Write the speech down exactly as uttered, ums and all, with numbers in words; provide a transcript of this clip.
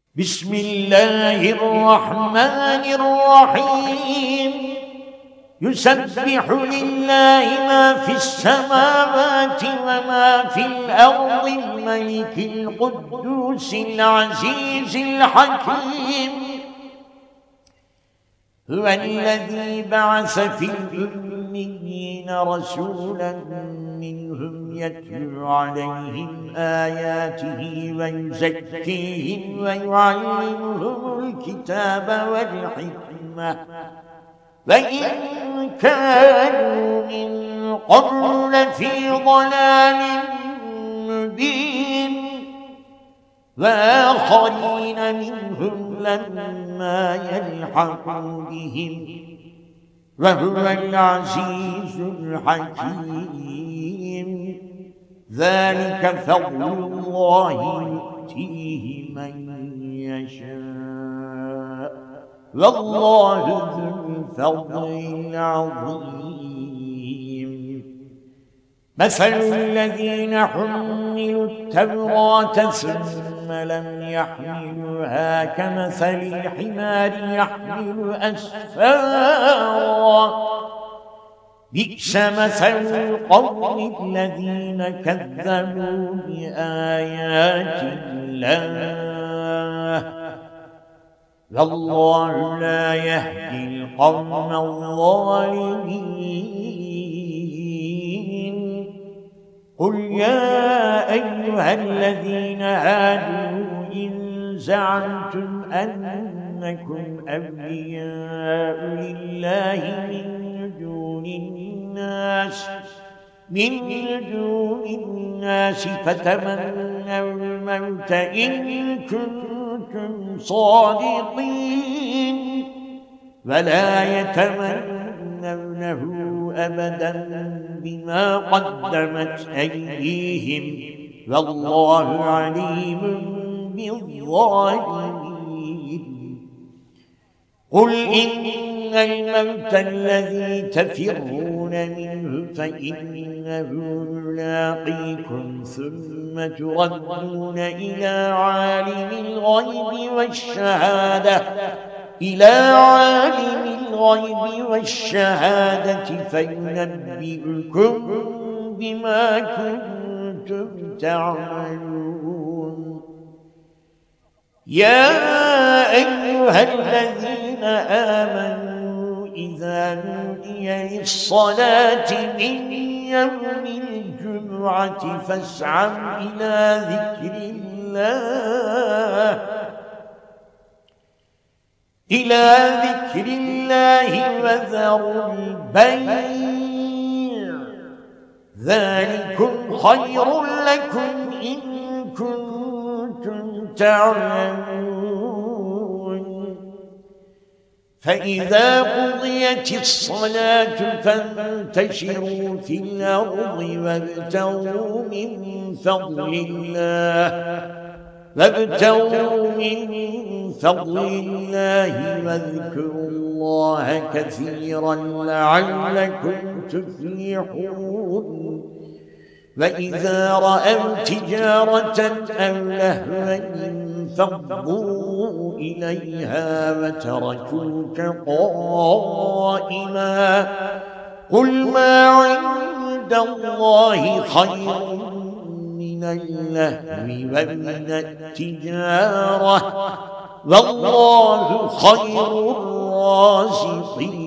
بسم الله الرحمن الرحيم يسبح لله ما في السماوات وما في الأرض الملك القدوس العزيز الحكيم هو الذي بعث في الأميين رسولا منهم يتلو عليهم آياته ويزكيهم ويعلمهم الكتاب والحكمة وإن كانوا من قبل لفي ضلال مبين وآخرين منهم لما يلحقوا بهم وهو العزيز الحكيم ذلك فضل الله يؤتيه من يشاء والله ذو الفضل العظيم مثل الذين حملوا التوراة ثم لم يحملوها كمثل الحمار يحمل أسفارا بئس مثل القوم الذين كذبوا بآيات الله والله لا يهدي القوم الظالمين قل يا أيها الذين هادوا إن زعمتم أنكم أولياء لله من دون الناس من دون الناس فتمنوا الموت إن كنتم صادقين ولا يتمنونه أبدا بما قدمت أيديهم والله عليم بالظالمين قل إن الموت الذي تفرون منه فإنه ملاقيكم ثم تردون إلى عالم الغيب والشهادة إلى عالم الغيب والشهادة فينبئكم بما كنتم تعملون يا أيها الذين آمنوا إذا نودي للصلاة من يوم الجمعة فاسعوا إلى ذكر الله إلى ذكر الله وذروا البيع ذلكم خير لكم إن كنتم تعلمون فإذا قضيت الصلاة فانتشروا في الأرض وابتغوا من فضل الله وابتغوا من فضل الله واذكروا الله كثيرا لعلكم تفلحون وإذا رأوا تجارة أو لهوا انفضوا إليها وتركوك قائما قل ما عند الله خير من اللهو ومن التجارة والله خير الرازقين